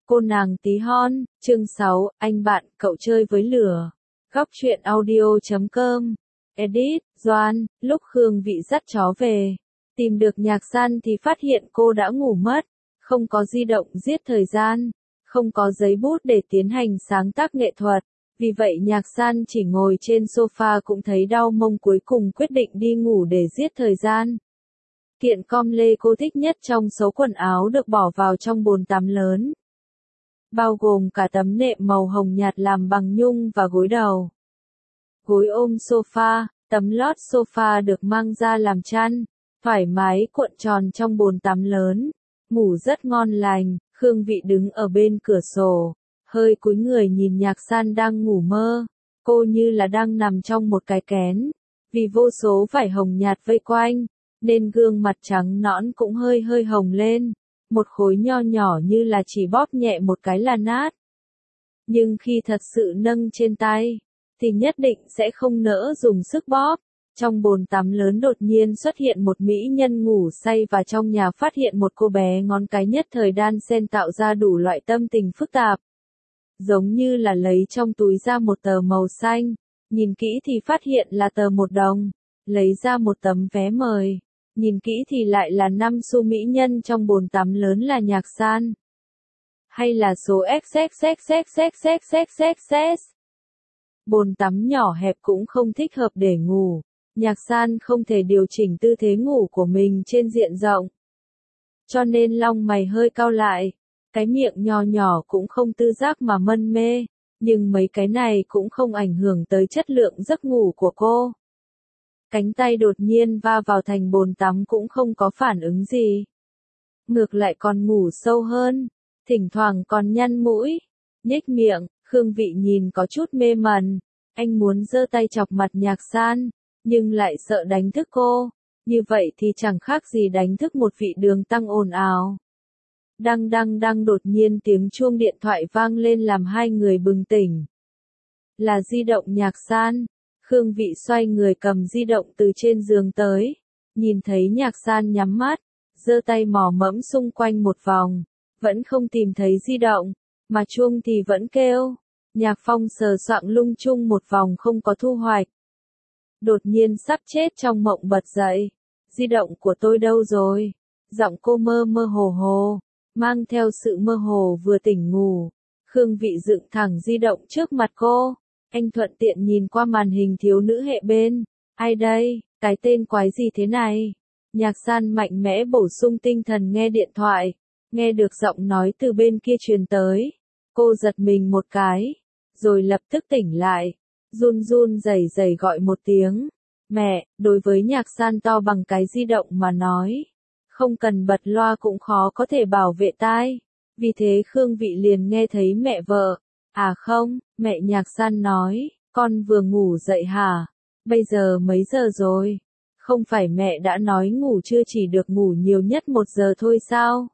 Cô nàng tí hon, chương 6, anh bạn, cậu chơi với lửa. Góc truyện audio.com. Edit, Doan, lúc Khương Vị dắt chó về, tìm được Nhạc San thì phát hiện cô đã ngủ mất, không có di động giết thời gian, không có giấy bút để tiến hành sáng tác nghệ thuật. Vì vậy Nhạc San chỉ ngồi trên sofa cũng thấy đau mông, cuối cùng quyết định đi ngủ để giết thời gian. Kiện com lê cô thích nhất trong số quần áo được bỏ vào trong bồn tắm lớn, bao gồm cả tấm nệm màu hồng nhạt làm bằng nhung và gối đầu. Gối ôm sofa, tấm lót sofa được mang ra làm chăn, thoải mái cuộn tròn trong bồn tắm lớn, ngủ rất ngon lành. Khương Vị đứng ở bên cửa sổ, hơi cúi người nhìn Nhạc San đang ngủ mơ, cô như là đang nằm trong một cái kén, vì vô số vải hồng nhạt vây quanh, nên gương mặt trắng nõn cũng hơi hơi hồng lên, một khối nho nhỏ như là chỉ bóp nhẹ một cái là nát. Nhưng khi thật sự nâng trên tay, thì nhất định sẽ không nỡ dùng sức bóp. Trong bồn tắm lớn đột nhiên xuất hiện một mỹ nhân ngủ say, và trong nhà phát hiện một cô bé ngón cái nhất thời đan xen tạo ra đủ loại tâm tình phức tạp. Giống như là lấy trong túi ra một tờ màu xanh, nhìn kỹ thì phát hiện là tờ 1 đồng, lấy ra một tấm vé mời, nhìn kỹ thì lại là 5 xu. Mỹ nhân trong bồn tắm lớn là Nhạc San, hay là số XXXXXXXXX. Bồn tắm nhỏ hẹp cũng không thích hợp để ngủ. Nhạc San không thể điều chỉnh tư thế ngủ của mình trên diện rộng, cho nên lông mày hơi cau lại, cái miệng nho nhỏ cũng không tự giác mà mân mê, nhưng mấy cái này cũng không ảnh hưởng tới chất lượng giấc ngủ của cô. Cánh tay đột nhiên va vào thành bồn tắm cũng không có phản ứng gì, ngược lại còn ngủ sâu hơn, thỉnh thoảng còn nhăn mũi, nhếch miệng. Khương Vị nhìn có chút mê mẩn, anh muốn giơ tay chọc mặt Nhạc San, nhưng lại sợ đánh thức cô, như vậy thì chẳng khác gì đánh thức một vị đường tăng ồn ào. Đăng đăng đăng, đột nhiên tiếng chuông điện thoại vang lên làm hai người bừng tỉnh. Là di động Nhạc San. Khương Vị xoay người cầm di động từ trên giường tới, nhìn thấy Nhạc San nhắm mắt, giơ tay mò mẫm xung quanh một vòng, vẫn không tìm thấy di động, mà chuông thì vẫn kêu. Nhạc Phong sờ soạng lung chung một vòng không có thu hoạch. Đột nhiên sắp chết trong mộng bật dậy. Di động của tôi đâu rồi? Giọng cô mơ mơ hồ hồ, mang theo sự mơ hồ vừa tỉnh ngủ. Khương Vị dựng thẳng di động trước mặt cô. Anh thuận tiện nhìn qua màn hình thiếu nữ hệ bên. Ai đây? Cái tên quái gì thế này? Nhạc San mạnh mẽ bổ sung tinh thần nghe điện thoại. Nghe được giọng nói từ bên kia truyền tới. Cô giật mình một cái, rồi lập tức tỉnh lại. Run run rẩy rẩy gọi một tiếng. Mẹ. Đối với Nhạc San to bằng cái di động mà nói, không cần bật loa cũng khó có thể bảo vệ tai. Vì thế Khương Vị liền nghe thấy mẹ vợ. À không, mẹ. Nhạc San nói, con vừa ngủ dậy hả? Bây giờ mấy giờ rồi? Không phải mẹ đã nói ngủ trưa chỉ được ngủ nhiều nhất 1 giờ thôi sao?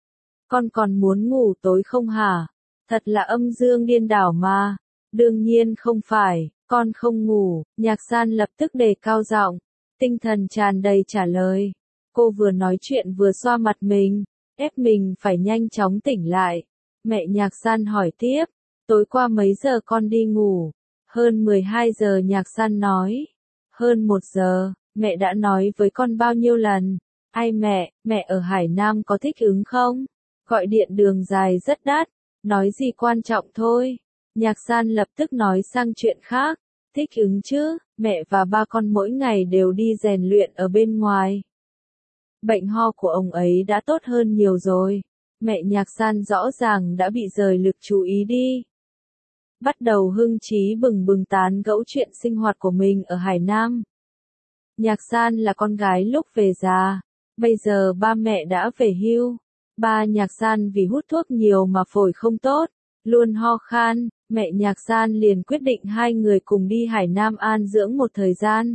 Con còn muốn ngủ tối không hả? Thật là âm dương điên đảo mà. Đương nhiên không phải, con không ngủ. Nhạc San lập tức đề cao giọng, tinh thần tràn đầy trả lời. Cô vừa nói chuyện vừa xoa mặt mình, ép mình phải nhanh chóng tỉnh lại. Mẹ. Nhạc San hỏi tiếp, tối qua mấy giờ con đi ngủ? Hơn 12 giờ. Nhạc San nói. Hơn 1 giờ, mẹ đã nói với con bao nhiêu lần? Ai mẹ, mẹ ở Hải Nam có thích ứng không? Gọi điện đường dài rất đắt, nói gì quan trọng thôi. Nhạc San lập tức nói sang chuyện khác. Thích ứng chứ, mẹ và ba con mỗi ngày đều đi rèn luyện ở bên ngoài. Bệnh ho của ông ấy đã tốt hơn nhiều rồi. Mẹ. Nhạc San rõ ràng đã bị rời lực chú ý đi. Bắt đầu hưng trí bừng bừng tán gẫu chuyện sinh hoạt của mình ở Hải Nam. Nhạc San là con gái lúc về già. Bây giờ ba mẹ đã về hưu. Ba Nhạc San vì hút thuốc nhiều mà phổi không tốt, luôn ho khan. Mẹ Nhạc San liền quyết định hai người cùng đi Hải Nam an dưỡng một thời gian.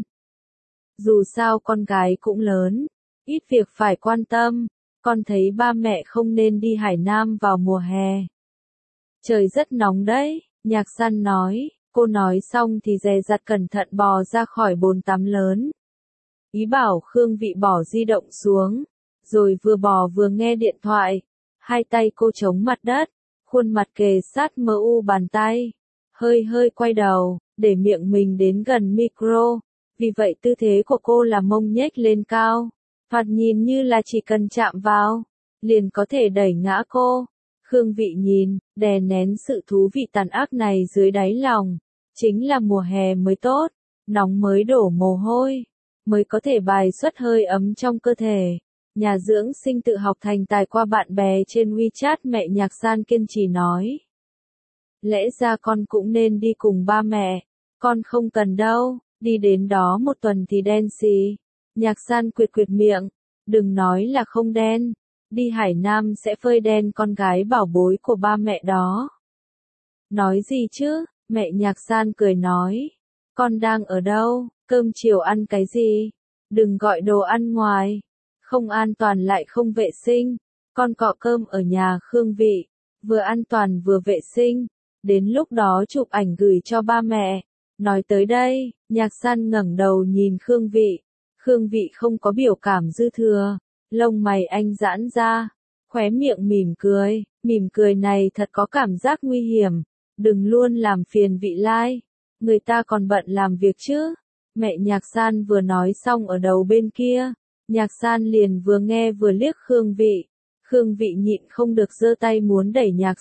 Dù sao con gái cũng lớn, ít việc phải quan tâm. Con thấy ba mẹ không nên đi Hải Nam vào mùa hè. Trời rất nóng đấy, Nhạc San nói. Cô nói xong thì dè dặt cẩn thận bò ra khỏi bồn tắm lớn. Ý bảo Khương Vị bỏ di động xuống, rồi vừa bò vừa nghe điện thoại. Hai tay cô chống mặt đất, khuôn mặt kề sát mờ u bàn tay, hơi hơi quay đầu, để miệng mình đến gần micro, vì vậy tư thế của cô là mông nhếch lên cao, thoạt nhìn như là chỉ cần chạm vào, liền có thể đẩy ngã cô. Khương Vị nhìn, đè nén sự thú vị tàn ác này dưới đáy lòng, chính là mùa hè mới tốt, nóng mới đổ mồ hôi, mới có thể bài xuất hơi ấm trong cơ thể. Nhà dưỡng sinh tự học thành tài qua bạn bè trên WeChat, mẹ Nhạc San kiên trì nói. Lẽ ra con cũng nên đi cùng ba mẹ, con không cần đâu, đi đến đó một tuần thì đen xì. Nhạc San quệt quệt miệng, đừng nói là không đen, đi Hải Nam sẽ phơi đen con gái bảo bối của ba mẹ đó. Nói gì chứ, mẹ Nhạc San cười nói, con đang ở đâu, cơm chiều ăn cái gì, đừng gọi đồ ăn ngoài, không an toàn lại không vệ sinh, con cọ cơm ở nhà Khương Vị, vừa an toàn vừa vệ sinh, đến lúc đó chụp ảnh gửi cho ba mẹ. Nói tới đây, Nhạc San ngẩng đầu nhìn Khương Vị. Khương Vị không có biểu cảm dư thừa, lông mày anh giãn ra, khóe miệng mỉm cười này thật có cảm giác nguy hiểm, đừng luôn làm phiền Vị Lai, người ta còn bận làm việc chứ. Mẹ Nhạc San vừa nói xong ở đầu bên kia, Nhạc San liền vừa nghe vừa liếc Khương Vị. Khương Vị nhịn không được giơ tay muốn đẩy Nhạc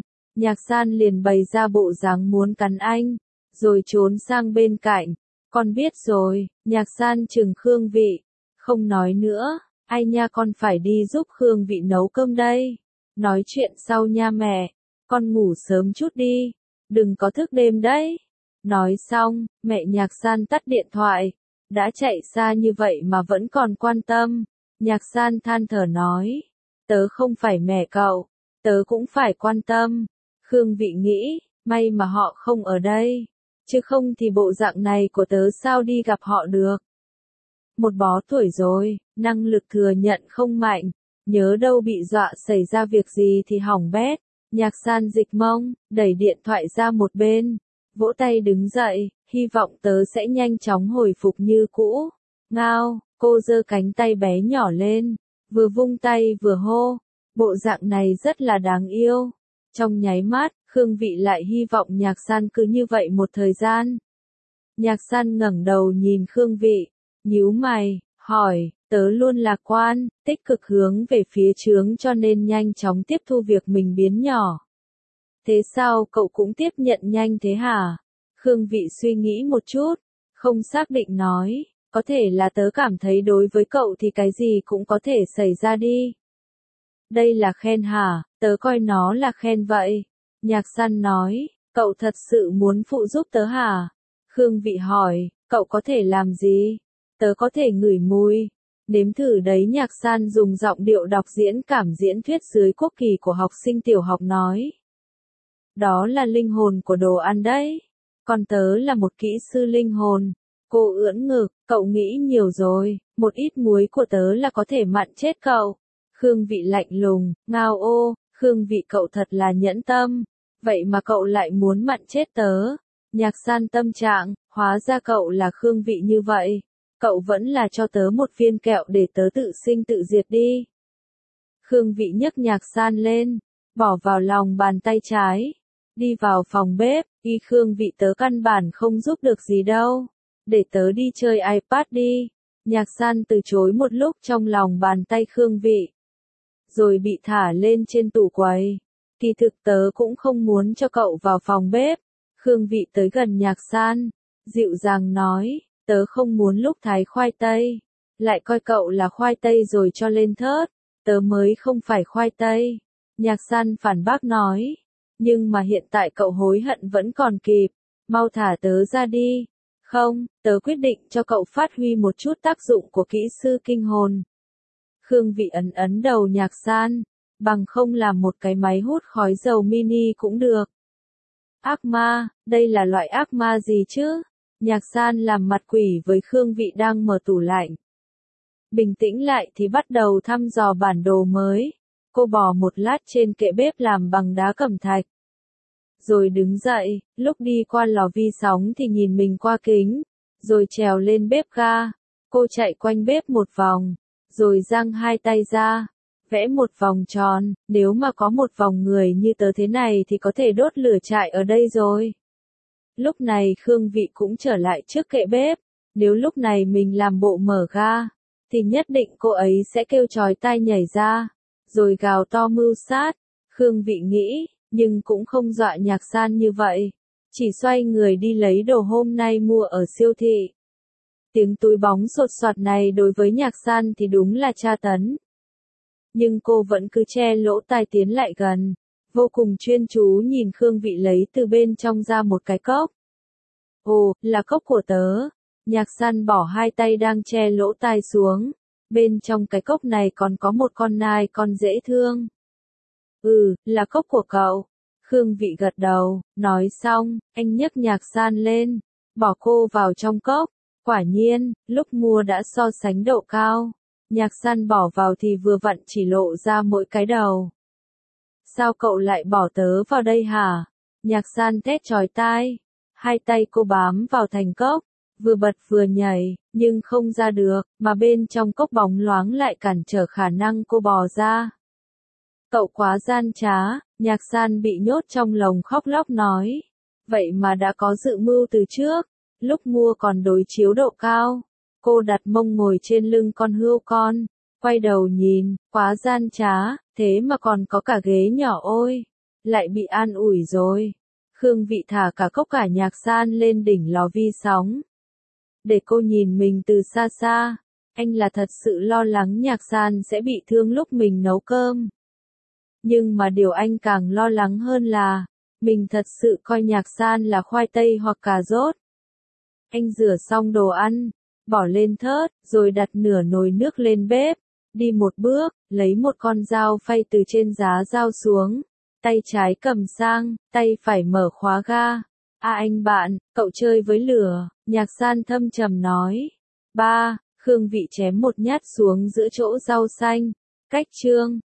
San liền bày ra bộ dáng muốn cắn anh, rồi trốn sang bên cạnh. Con biết rồi, Nhạc San chừng Khương Vị, không nói nữa, ai nha, con phải đi giúp Khương Vị nấu cơm đây. Nói chuyện sau nha mẹ, con ngủ sớm chút đi, đừng có thức đêm đấy. Nói xong, mẹ Nhạc San tắt điện thoại, đã chạy xa như vậy mà vẫn còn quan tâm. Nhạc San than thở nói, tớ không phải mẹ cậu, tớ cũng phải quan tâm. Khương Vị nghĩ, may mà họ không ở đây, chứ không thì bộ dạng này của tớ sao đi gặp họ được. Một bó tuổi rồi, năng lực thừa nhận không mạnh, nhớ đâu bị dọa xảy ra việc gì thì hỏng bét. Nhạc San dịch mông, đẩy điện thoại ra một bên, vỗ tay đứng dậy, hy vọng tớ sẽ nhanh chóng hồi phục như cũ. Ngao, cô giơ cánh tay bé nhỏ lên, vừa vung tay vừa hô, bộ dạng này rất là đáng yêu. Trong nháy mắt, Khương Vị lại hy vọng Nhạc San cứ như vậy một thời gian. Nhạc San ngẩng đầu nhìn Khương Vị, nhíu mày, hỏi, tớ luôn lạc quan, tích cực hướng về phía chướng cho nên nhanh chóng tiếp thu việc mình biến nhỏ. Thế sao cậu cũng tiếp nhận nhanh thế hả? Khương Vị suy nghĩ một chút, không xác định nói, có thể là tớ cảm thấy đối với cậu thì cái gì cũng có thể xảy ra đi. Đây là khen hả? Tớ coi nó là khen vậy. Nhạc San nói, cậu thật sự muốn phụ giúp tớ hả? Khương Vị hỏi, cậu có thể làm gì? Tớ có thể ngửi mùi. Nếm thử đấy. Nhạc San dùng giọng điệu đọc diễn cảm diễn thuyết dưới quốc kỳ của học sinh tiểu học nói. Đó là linh hồn của đồ ăn đấy. Còn tớ là một kỹ sư linh hồn. Cô ưỡn ngực, cậu nghĩ nhiều rồi, một ít muối của tớ là có thể mặn chết cậu. Khương Vị lạnh lùng, ngao ô, Khương Vị cậu thật là nhẫn tâm, vậy mà cậu lại muốn mặn chết tớ. Nhạc San tâm trạng, hóa ra cậu là Khương Vị như vậy, cậu vẫn là cho tớ một viên kẹo để tớ tự sinh tự diệt đi. Khương Vị nhấc Nhạc San lên, bỏ vào lòng bàn tay trái, đi vào phòng bếp, Khương Vị tớ căn bản không giúp được gì đâu, để tớ đi chơi iPad đi. Nhạc San từ chối một lúc trong lòng bàn tay Khương Vị, rồi bị thả lên trên tủ quầy. Kỳ thực tớ cũng không muốn cho cậu vào phòng bếp. Khương Vị tới gần Nhạc San, dịu dàng nói, tớ không muốn lúc thái khoai tây, lại coi cậu là khoai tây rồi cho lên thớt, tớ mới không phải khoai tây. Nhạc San phản bác nói, nhưng mà hiện tại cậu hối hận vẫn còn kịp, mau thả tớ ra đi. Không, tớ quyết định cho cậu phát huy một chút tác dụng của kỹ sư kinh hồn. Khương Vị ấn ấn đầu Nhạc San, bằng không làm một cái máy hút khói dầu mini cũng được. Ác ma, đây là loại ác ma gì chứ? Nhạc San làm mặt quỷ với Khương Vị đang mở tủ lạnh. Bình tĩnh lại thì bắt đầu thăm dò bản đồ mới. Cô bỏ một lát trên kệ bếp làm bằng đá cẩm thạch. Rồi đứng dậy, lúc đi qua lò vi sóng thì nhìn mình qua kính, rồi trèo lên bếp ga. Cô chạy quanh bếp một vòng, rồi giang hai tay ra, Vẽ một vòng tròn, nếu mà có một vòng người như tớ thế này thì có thể đốt lửa trại ở đây rồi. Lúc này Khương Vị cũng trở lại trước kệ bếp, nếu lúc này mình làm bộ mở ga, thì nhất định cô ấy sẽ kêu chói tai nhảy ra, rồi gào to mưu sát. Khương Vị nghĩ, nhưng cũng không dọa Nhạc San như vậy, chỉ xoay người đi lấy đồ hôm nay mua ở siêu thị. Tiếng túi bóng sột soạt này đối với Nhạc San thì đúng là tra tấn. Nhưng cô vẫn cứ che lỗ tai tiến lại gần, vô cùng chuyên chú nhìn Khương Vị lấy từ bên trong ra một cái cốc. Ồ, là cốc của tớ. Nhạc San bỏ hai tay đang che lỗ tai xuống. Bên trong cái cốc này còn có một con nai con dễ thương. Ừ, là cốc của cậu. Khương Vị gật đầu, nói xong, anh nhấc Nhạc San lên, bỏ cô vào trong cốc. Quả nhiên, lúc mua đã so sánh độ cao. Nhạc San bỏ vào thì vừa vặn chỉ lộ ra mỗi cái đầu. Sao cậu lại bỏ tớ vào đây hả? Nhạc San thét chói tai. Hai tay cô bám vào thành cốc, vừa bật vừa nhảy, nhưng không ra được, mà bên trong cốc bóng loáng lại cản trở khả năng cô bò ra. Cậu quá gian trá, Nhạc San bị nhốt trong lồng khóc lóc nói. Vậy mà đã có dự mưu từ trước, lúc mua còn đối chiếu độ cao. Cô đặt mông ngồi trên lưng con hươu con, quay đầu nhìn, quá gian trá, thế mà còn có cả ghế nhỏ ôi, lại bị an ủi rồi. Khương Vị thả cả cốc cả Nhạc San lên đỉnh lò vi sóng. Để cô nhìn mình từ xa xa, anh là thật sự lo lắng Nhạc San sẽ bị thương lúc mình nấu cơm. Nhưng mà điều anh càng lo lắng hơn là, mình thật sự coi Nhạc San là khoai tây hoặc cà rốt. Anh rửa xong đồ ăn, bỏ lên thớt, rồi đặt nửa nồi nước lên bếp, đi một bước, lấy một con dao phay từ trên giá dao xuống, tay trái cầm sang, tay phải mở khóa ga. À anh bạn, cậu chơi với lửa, Nhạc San thâm trầm nói. Ba, Khương Vị chém một nhát xuống giữa chỗ rau xanh. Cách chương